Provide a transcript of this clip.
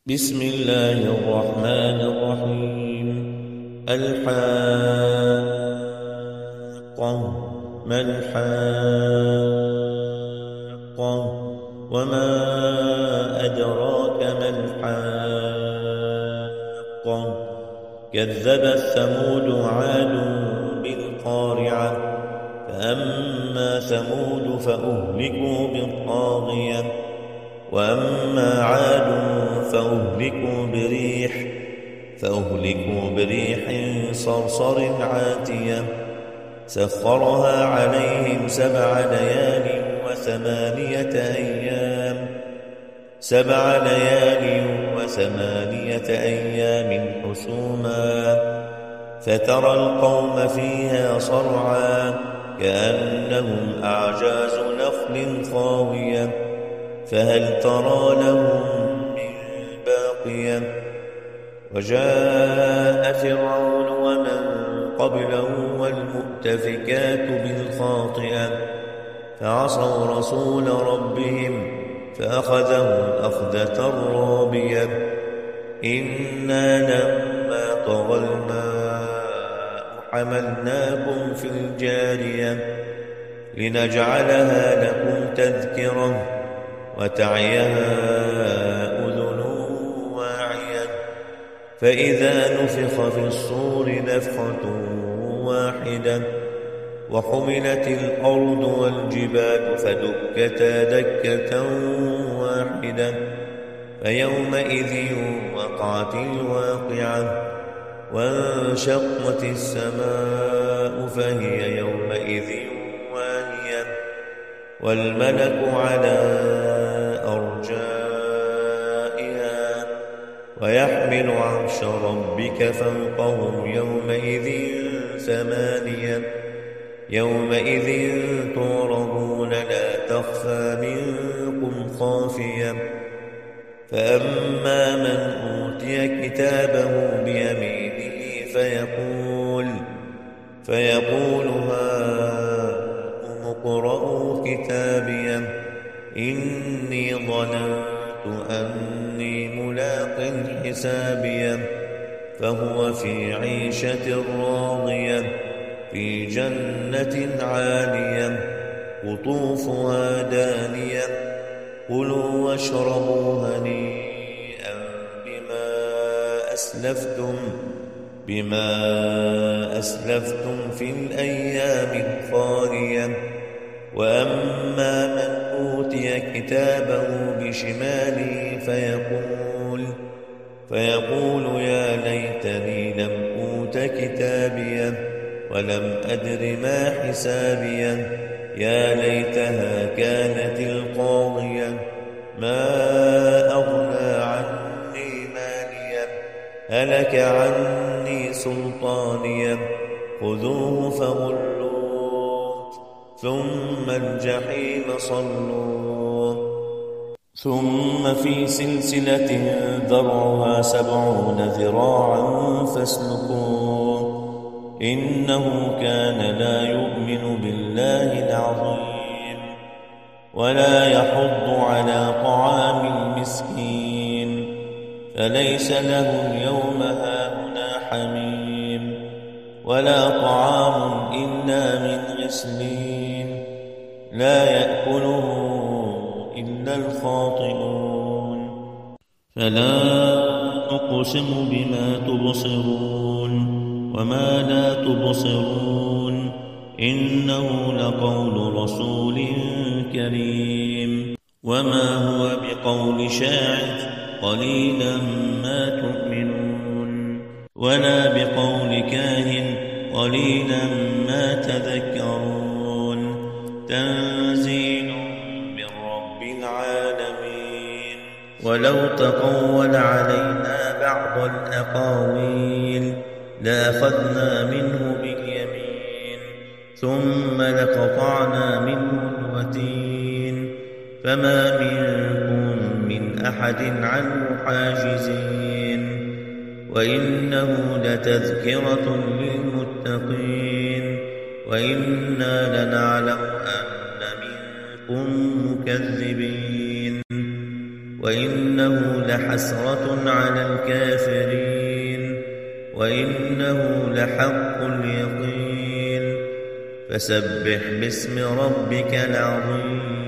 بسم الله الرحمن الرحيم. الحاقة ما الحاقة وما أدراك ما الحاقة كذبت ثمود وعاد بالقارعة فأما ثمود فأهلكوا بالطاغية وأما عاد فأهلكوا بريح صرصر عاتية سخرها عليهم 7 ليال و8 أيام حسوما فترى القوم فيها صرعا كأنهم أعجاز نخل خاوية فهل ترى لهم من باقية وجاء فرعون ومن قبله والمؤتفكات بالخاطئة فعصوا رسول ربهم فأخذهم أخذة رابية إنا لما طغى الماء حملناكم في الجارية لنجعلها لكم تذكرة وتعيها أذن واعية فإذا نفخ في الصور نفخة واحدة وحملت الأرض والجبال فدكتا دكة واحدة فيومئذ وقعت الواقعة وانشقت السماء فهي يومئذ واهية والملك على أرجائها ويحمل عرش ربك فوقهم يومئذ تعرضون لا تخفى منكم خافية فأما من أوتي كتابه بيمينه فيقول هاؤم اقرءوا كتابيه إني ظننت أني ملاق حسابيه فهو في عيشة راضية في جنة عالية قطوفها دانية كلوا واشربوا هنيئا بما أسلفتم في الأيام الخالية وأما من أوتي كتابه بشماله فيقول يا ليتني لم أوت كتابيه ولم أدر ما حسابيه يا ليتها كانت القاضية ما أغنى عني ماليه هلك عني سلطانيه خذوه فغلوه ثم الجحيم صلوه ثم في سلسلة ذرعها 70 ذراعا فاسلكوه إنه كان لا يؤمن بالله العظيم ولا يحض على طعام المسكين فليس له اليوم هاهنا حميم ولا طعام إلا من غسلين لا يأكله إلا الخاطئون فلا أقسم بما تبصرون وما لا تبصرون إنه لقول رسول كريم وما هو بقول شاعر قليلا ما تؤمنون ولا بقول كاهن قليلا ما تذكرون تنزيل من رب العالمين ولو تقول علينا بعض الأقاويل لأخذنا منه باليمين ثم لقطعنا منه الوتين فما منكم من أحد عنه حاجزين وإنه لتذكرة للمتقين وإنا لنعلم أن منكم مكذبين وإنه لحسرة على الكافرين وإنه لحق اليقين فسبح باسم ربك العظيم